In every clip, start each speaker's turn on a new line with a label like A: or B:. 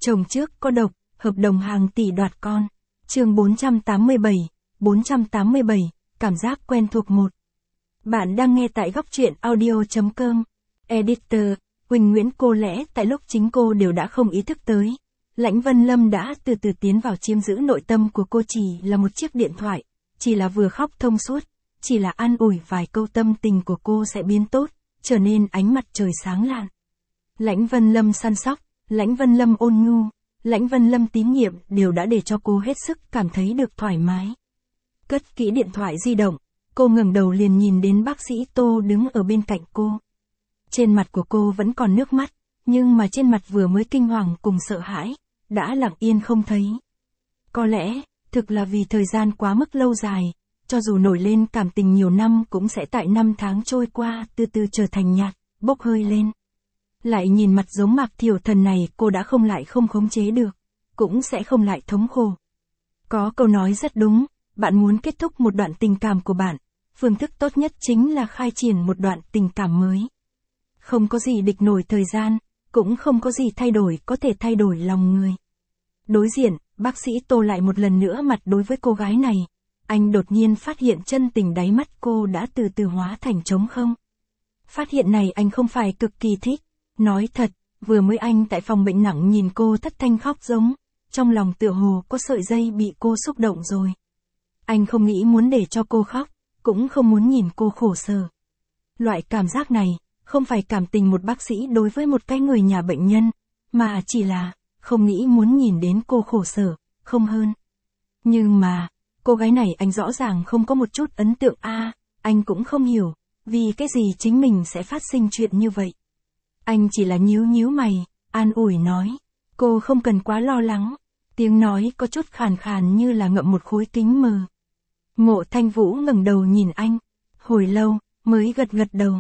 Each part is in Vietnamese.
A: Chồng trước có độc, hợp đồng hàng tỷ đoạt con. Chương 487, cảm giác quen thuộc 1. Bạn đang nghe tại góc truyện audio.com. Editor, Huỳnh Nguyễn. Cô lẽ tại lúc chính cô đều đã không ý thức tới. Lãnh Vân Lâm đã từ từ tiến vào chiếm giữ nội tâm của cô, chỉ là một chiếc điện thoại, chỉ là vừa khóc thông suốt, chỉ là an ủi vài câu tâm tình của cô sẽ biến tốt, trở nên ánh mặt trời sáng lạn. Lãnh Vân Lâm săn sóc, Lãnh Vân Lâm ôn nhu, Lãnh Vân Lâm tín nhiệm đều đã để cho cô hết sức cảm thấy được thoải mái. Cất kỹ điện thoại di động, cô ngẩng đầu liền nhìn đến bác sĩ Tô đứng ở bên cạnh cô. Trên mặt của cô vẫn còn nước mắt, nhưng mà trên mặt vừa mới kinh hoàng cùng sợ hãi, đã lặng yên không thấy. Có lẽ, thực là vì thời gian quá mức lâu dài, cho dù nổi lên cảm tình nhiều năm cũng sẽ tại năm tháng trôi qua từ từ trở thành nhạt, bốc hơi lên. Lại nhìn mặt giống Mạc Thiểu Thần này, cô đã không khống chế được, cũng sẽ không lại thống khổ. Có câu nói rất đúng, bạn muốn kết thúc một đoạn tình cảm của bạn, phương thức tốt nhất chính là khai triển một đoạn tình cảm mới. Không có gì địch nổi thời gian, cũng không có gì thay đổi có thể thay đổi lòng người. Đối diện, bác sĩ Tô lại một lần nữa mặt đối với cô gái này. Anh đột nhiên phát hiện chân tình đáy mắt cô đã từ từ hóa thành trống không. Phát hiện này anh không phải cực kỳ thích. Nói thật, vừa mới anh tại phòng bệnh nặng nhìn cô thất thanh khóc giống, trong lòng tựa hồ có sợi dây bị cô xúc động rồi. Anh không nghĩ muốn để cho cô khóc, cũng không muốn nhìn cô khổ sở. Loại cảm giác này, không phải cảm tình một bác sĩ đối với một cái người nhà bệnh nhân, mà chỉ là, không nghĩ muốn nhìn đến cô khổ sở, không hơn. Nhưng mà, cô gái này anh rõ ràng không có một chút ấn tượng anh cũng không hiểu, vì cái gì chính mình sẽ phát sinh chuyện như vậy. Anh chỉ là nhíu mày, an ủi nói, cô không cần quá lo lắng, tiếng nói có chút khàn khàn như là ngậm một khối kính mờ. Mộ Thanh Vũ ngẩng đầu nhìn anh, hồi lâu, mới gật đầu,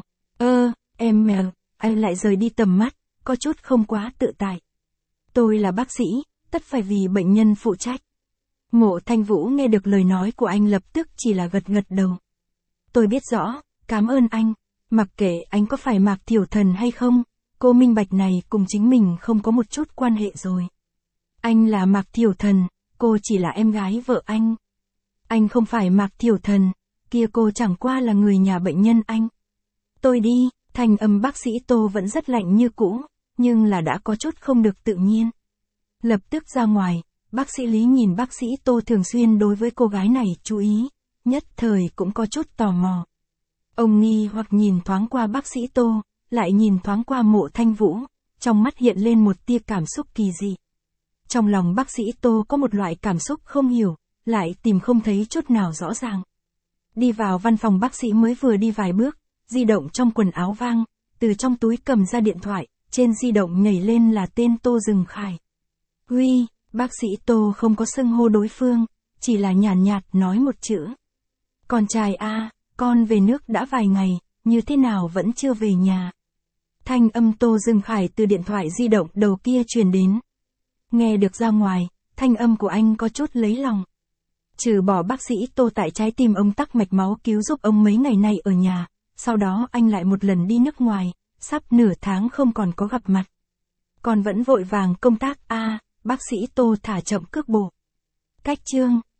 A: anh lại rời đi tầm mắt, có chút không quá tự tại. Tôi là bác sĩ, tất phải vì bệnh nhân phụ trách. Mộ Thanh Vũ nghe được lời nói của anh lập tức chỉ là gật đầu. Tôi biết rõ, cảm ơn anh, mặc kệ anh có phải Mạc Thiểu Thần hay không, cô minh bạch này cùng chính mình không có một chút quan hệ rồi. Anh là Mạc Thiểu Thần, cô chỉ là em gái vợ anh. Anh không phải Mạc Thiểu Thần, kia cô chẳng qua là người nhà bệnh nhân anh. Tôi đi, thanh âm bác sĩ Tô vẫn rất lạnh như cũ, nhưng là đã có chút không được tự nhiên. Lập tức ra ngoài, bác sĩ Lý nhìn bác sĩ Tô thường xuyên đối với cô gái này chú ý, nhất thời cũng có chút tò mò. Ông nghi hoặc nhìn thoáng qua bác sĩ Tô, lại nhìn thoáng qua Mộ Thanh Vũ, trong mắt hiện lên một tia cảm xúc kỳ dị. Trong lòng bác sĩ Tô có một loại cảm xúc không hiểu, lại tìm không thấy chút nào rõ ràng. Đi vào văn phòng bác sĩ mới vừa đi vài bước, di động trong quần áo vang, từ trong túi cầm ra điện thoại, trên di động nhảy lên là tên Tô Dừng Khải. Huy, bác sĩ Tô không có xưng hô đối phương, chỉ là nhàn nhạt nói một chữ. Con trai con về nước đã vài ngày, như thế nào vẫn chưa về nhà. Thanh âm Tô Dừng Khải từ điện thoại di động đầu kia truyền đến. Nghe được ra ngoài, thanh âm của anh có chút lấy lòng. Trừ bỏ bác sĩ Tô tại trái tim ông tắc mạch máu cứu giúp ông mấy ngày nay ở nhà, sau đó anh lại một lần đi nước ngoài, sắp nửa tháng không còn có gặp mặt. Còn vẫn vội vàng công tác bác sĩ Tô thả chậm cước bộ. Cách chương